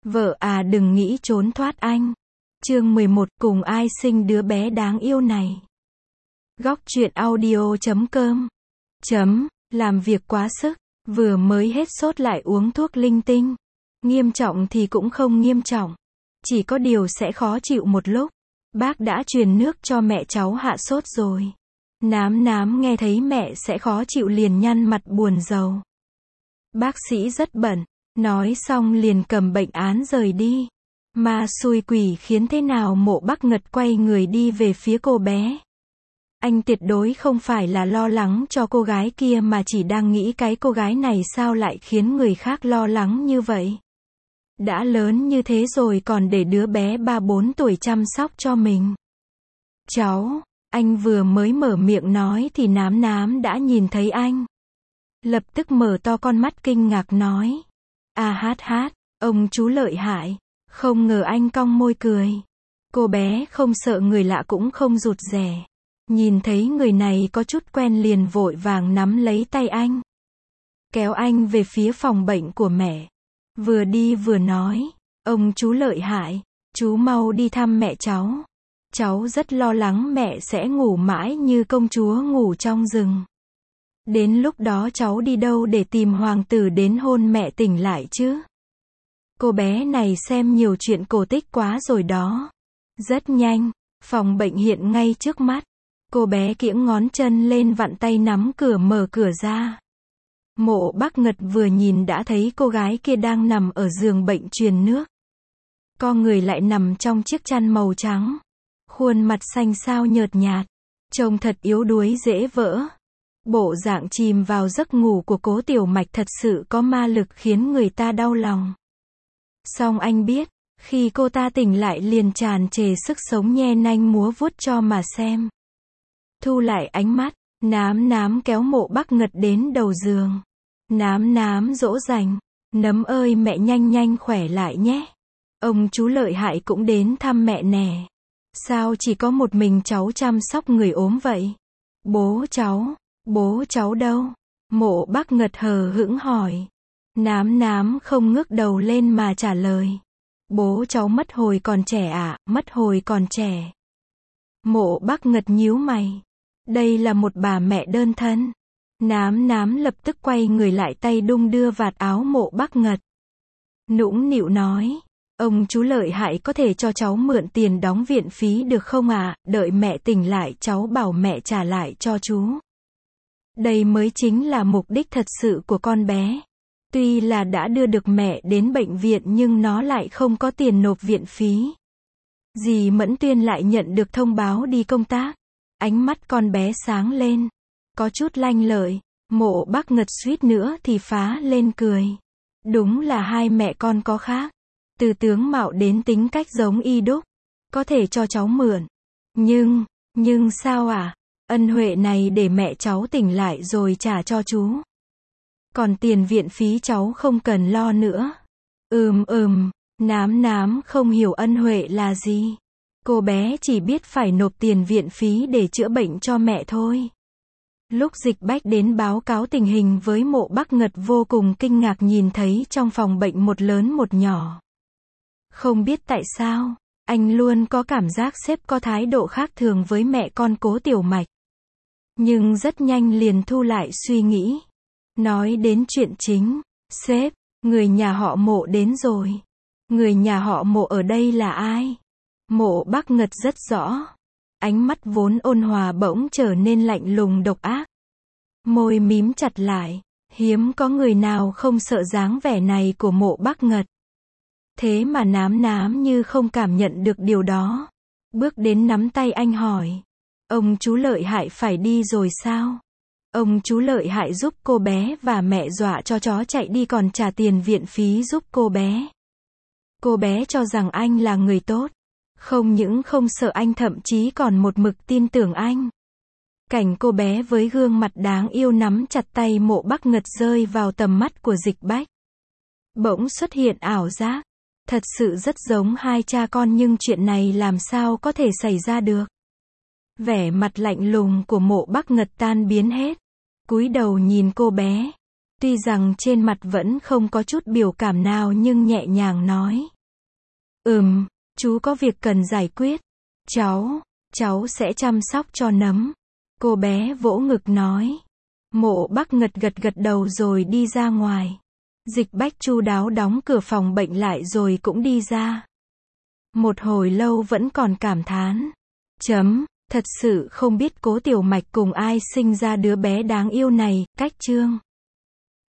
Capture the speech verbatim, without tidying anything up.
Vợ à đừng nghĩ trốn thoát anh. Chương mười một, cùng ai sinh đứa bé đáng yêu này. Góc truyện audio chấm com. Chấm, làm việc quá sức, vừa mới hết sốt lại uống thuốc linh tinh. Nghiêm trọng thì cũng không nghiêm trọng. Chỉ có điều sẽ khó chịu một lúc. Bác đã truyền nước cho mẹ cháu hạ sốt rồi. Nám nám nghe thấy mẹ sẽ khó chịu liền nhăn mặt buồn rầu. Bác sĩ rất bận. Nói xong liền cầm bệnh án rời đi. Ma xui quỷ khiến thế nào Mộ Bắc Ngật quay người đi về phía cô bé. Anh tuyệt đối không phải là lo lắng cho cô gái kia mà chỉ đang nghĩ cái cô gái này sao lại khiến người khác lo lắng như vậy. Đã lớn như thế rồi còn để đứa bé ba bốn tuổi chăm sóc cho mình. Cháu, anh vừa mới mở miệng nói thì nám nám đã nhìn thấy anh. Lập tức mở to con mắt kinh ngạc nói. À hát hát, ông chú lợi hại. Không ngờ anh cong môi cười. Cô bé không sợ người lạ cũng không rụt rè. Nhìn thấy người này có chút quen liền vội vàng nắm lấy tay anh. Kéo anh về phía phòng bệnh của mẹ. Vừa đi vừa nói. Ông chú lợi hại. Chú mau đi thăm mẹ cháu. Cháu rất lo lắng mẹ sẽ ngủ mãi như công chúa ngủ trong rừng. Đến lúc đó cháu đi đâu để tìm hoàng tử đến hôn mẹ tỉnh lại chứ? Cô bé này xem nhiều chuyện cổ tích quá rồi đó. Rất nhanh, phòng bệnh hiện ngay trước mắt. Cô bé kiễng ngón chân lên vặn tay nắm cửa mở cửa ra. Mộ Bắc Ngật vừa nhìn đã thấy cô gái kia đang nằm ở giường bệnh truyền nước. Con người lại nằm trong chiếc chăn màu trắng. Khuôn mặt xanh xao nhợt nhạt. Trông thật yếu đuối dễ vỡ. Bộ dạng chìm vào giấc ngủ của Cố Tiểu Mạch thật sự có ma lực khiến người ta đau lòng. Song anh biết, khi cô ta tỉnh lại liền tràn trề sức sống nhe nanh múa vuốt cho mà xem. Thu lại ánh mắt, nám nám kéo Mộ Bắc Ngật đến đầu giường. Nám nám dỗ dành. Nấm ơi mẹ nhanh nhanh khỏe lại nhé. Ông chú lợi hại cũng đến thăm mẹ nè. Sao chỉ có một mình cháu chăm sóc người ốm vậy? Bố cháu, bố cháu đâu? Mộ Bắc Ngật hờ hững hỏi. Nám nám không ngước đầu lên mà trả lời. Bố cháu mất hồi còn trẻ ạ, à, mất hồi còn trẻ. Mộ Bắc Ngật nhíu mày. Đây là một bà mẹ đơn thân. Nám nám lập tức quay người lại tay đung đưa vạt áo Mộ Bắc Ngật. Nũng nịu nói. Ông chú lợi hại có thể cho cháu mượn tiền đóng viện phí được không ạ? À? Đợi mẹ tỉnh lại cháu bảo mẹ trả lại cho chú. Đây mới chính là mục đích thật sự của con bé. Tuy là đã đưa được mẹ đến bệnh viện nhưng nó lại không có tiền nộp viện phí. Dì Mẫn Tuyên lại nhận được thông báo đi công tác. Ánh mắt con bé sáng lên. Có chút lanh lợi. Mộ Bắc Ngật suýt nữa thì phá lên cười. Đúng là hai mẹ con có khác. Từ tướng mạo đến tính cách giống y đúc. Có thể cho cháu mượn. Nhưng, nhưng sao à? Ân huệ này để mẹ cháu tỉnh lại rồi trả cho chú. Còn tiền viện phí cháu không cần lo nữa. Ừm ừm, nám nám không hiểu ân huệ là gì. Cô bé chỉ biết phải nộp tiền viện phí để chữa bệnh cho mẹ thôi. Lúc Dịch Bách đến báo cáo tình hình với Mộ Bắc Ngật vô cùng kinh ngạc nhìn thấy trong phòng bệnh một lớn một nhỏ. Không biết tại sao, anh luôn có cảm giác sếp có thái độ khác thường với mẹ con Cố Tiểu Mạch. Nhưng rất nhanh liền thu lại suy nghĩ. Nói đến chuyện chính, sếp, người nhà họ Mộ đến rồi. Người nhà họ Mộ ở đây là ai? Mộ Bắc Ngật rất rõ. Ánh mắt vốn ôn hòa bỗng trở nên lạnh lùng độc ác. Môi mím chặt lại. Hiếm có người nào không sợ dáng vẻ này của Mộ Bắc Ngật. Thế mà nám nám như không cảm nhận được điều đó. Bước đến nắm tay anh hỏi. Ông chú lợi hại phải đi rồi sao? Ông chú lợi hại giúp cô bé và mẹ dọa cho chó chạy đi còn trả tiền viện phí giúp cô bé. Cô bé cho rằng anh là người tốt. Không những không sợ anh thậm chí còn một mực tin tưởng anh. Cảnh cô bé với gương mặt đáng yêu nắm chặt tay Mộ Bắc Ngật rơi vào tầm mắt của Dịch Bách. Bỗng xuất hiện ảo giác. Thật sự rất giống hai cha con nhưng chuyện này làm sao có thể xảy ra được. Vẻ mặt lạnh lùng của Mộ Bắc Ngật tan biến hết. Cúi đầu nhìn cô bé. Tuy rằng trên mặt vẫn không có chút biểu cảm nào nhưng nhẹ nhàng nói. Ừm, chú có việc cần giải quyết. Cháu, cháu sẽ chăm sóc cho Nấm. Cô bé vỗ ngực nói. Mộ Bắc Ngật gật gật đầu rồi đi ra ngoài. Dịch Bách chu đáo đóng cửa phòng bệnh lại rồi cũng đi ra. Một hồi lâu vẫn còn cảm thán. Chấm, thật sự không biết Cố Tiểu Mạch cùng ai sinh ra đứa bé đáng yêu này, cách chương.